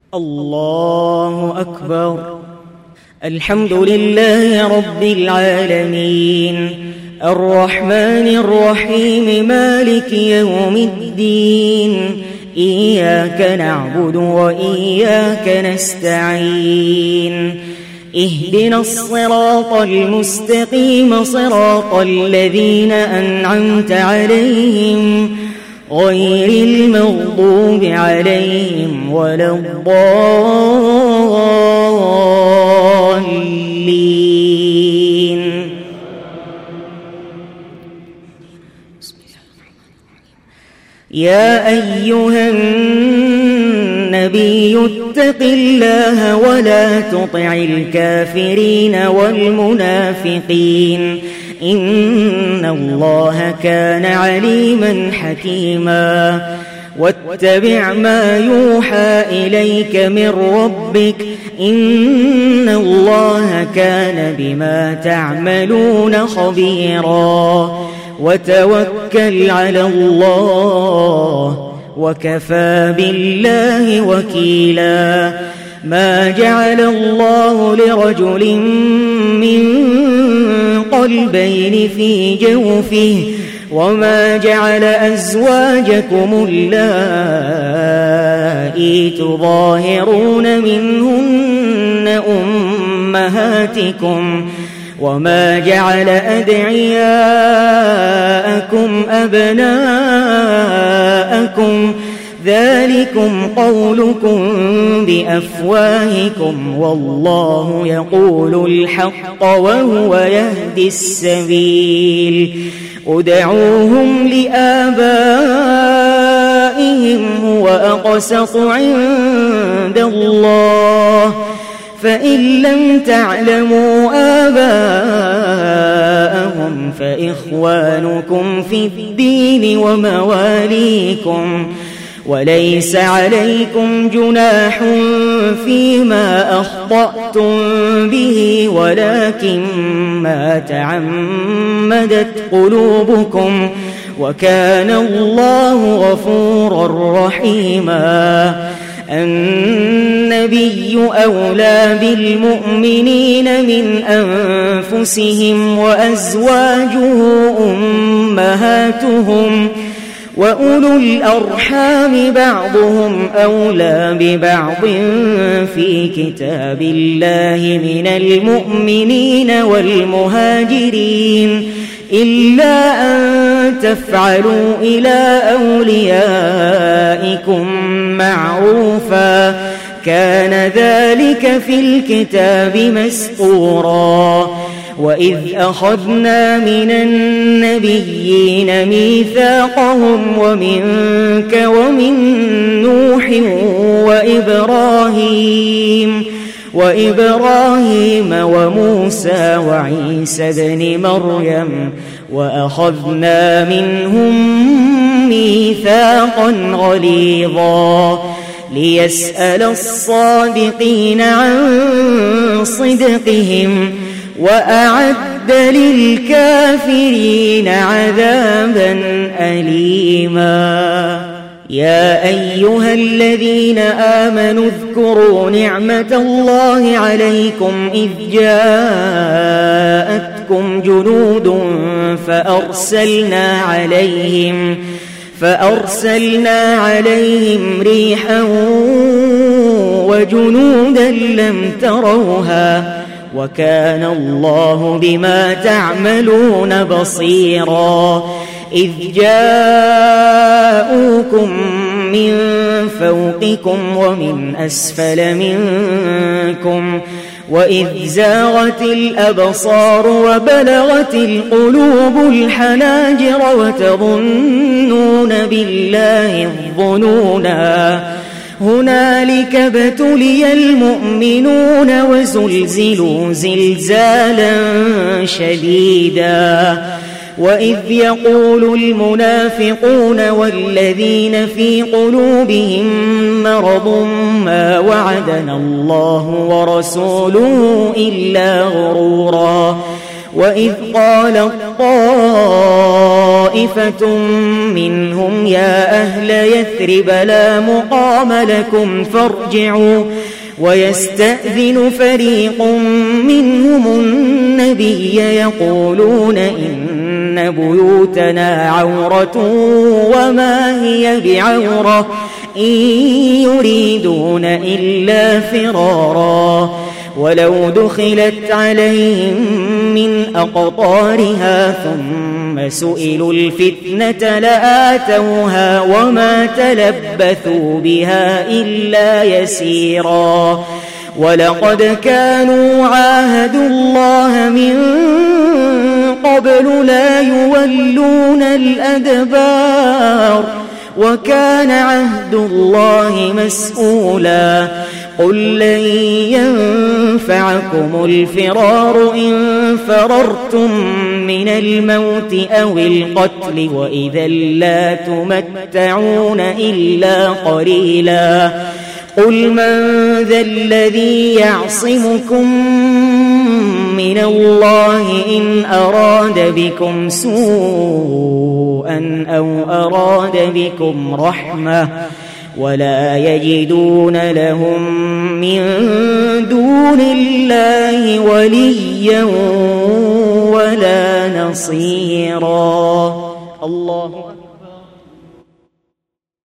الله أكبر. الحمد لله رب العالمين، الرحمن الرحيم، مالك يوم الدين، إياك نعبد وإياك نستعين، اهدنا الصراط المستقيم، صراط الذين أنعمت عليهم غير المغضوب عليهم ولا الضالين. يا أيها النبي اتق الله ولا تطع الكافرين والمنافقين، إن الله كان عليما حكيما. واتبع ما يوحى إليك من ربك، إن الله كان بما تعملون خبيرا. وتوكل على الله وكفى بالله وكيلا. ما جعل الله لرجل من قلبين في جوفه، وما جعل أزواجكم اللائي تظاهرون منهن أمهاتكم، وما جعل أدعياءكم أبناءكم، ذلكم قولكم بأفواهكم، والله يقول الحق وهو يهدي السبيل. ادعوهم لآبائهم هو أقسط عند الله، فإن لم تعلموا آباءهم فإخوانكم في الدين ومواليكم، وليس عليكم جناح فيما أخطأتم به، ولكن ما تعمدت قلوبكم، وكان الله غفورا رحيما. النبي أولى بالمؤمنين من أنفسهم، وأزواجه أمهاتهم، وأولو الأرحام بعضهم أولى ببعض في كتاب الله من المؤمنين والمهاجرين، إلا أن تفعلوا إلى أوليائكم معروفا، كان ذلك في الكتاب مسطورا. وإذ أخذنا من النبيين ميثاقهم ومنك ومن نوح وإبراهيم وموسى وعيسى ابن مريم، وأخذنا منهم ميثاقا غليظا، ليسأل الصادقين عن صدقهم، وأعد للكافرين عذابا أليما. يا أيها الذين آمنوا اذكروا نعمة الله عليكم إذ جاءتكم جنود فأرسلنا عليهم ريحا وجنودا لم تروها، وكان الله بما تعملون بصيرا. إذ جاءوكم من فوقكم ومن أسفل منكم، وإذ زاغت الأبصار وبلغت القلوب الحناجر وتظنون بالله الظنونا، هنالك ابتلي المؤمنون وزلزلوا زلزالا شديدا. وإذ يقول المنافقون والذين في قلوبهم مرض ما وعدنا الله ورسوله إلا غرورا، وإذ قالت طائفة منهم يا أهل يثرب لا مقام لكم فارجعوا ويستأذن فريق منهم النبي يقولون إن بيوتنا عورة وما هي بعورة إن يريدون إلا فرارا ولو دخلت عليهم من أقطارها ثم سئلوا الفتنة لآتوها وما تلبثوا بها إلا يسيرا ولقد كانوا عاهدوا الله من قبل لا يولون الأدبار وكان عهد الله مسؤولا قل لن ينفعكم الفرار إن فررتم من الموت أو القتل وإذا لا تمتعون إلا قليلا قل من ذا الذي يعصمكم من الله إن أراد بكم سوءا أو أراد بكم رحمة ولا يجدون لهم من دون الله وليا ولا نصيرا الله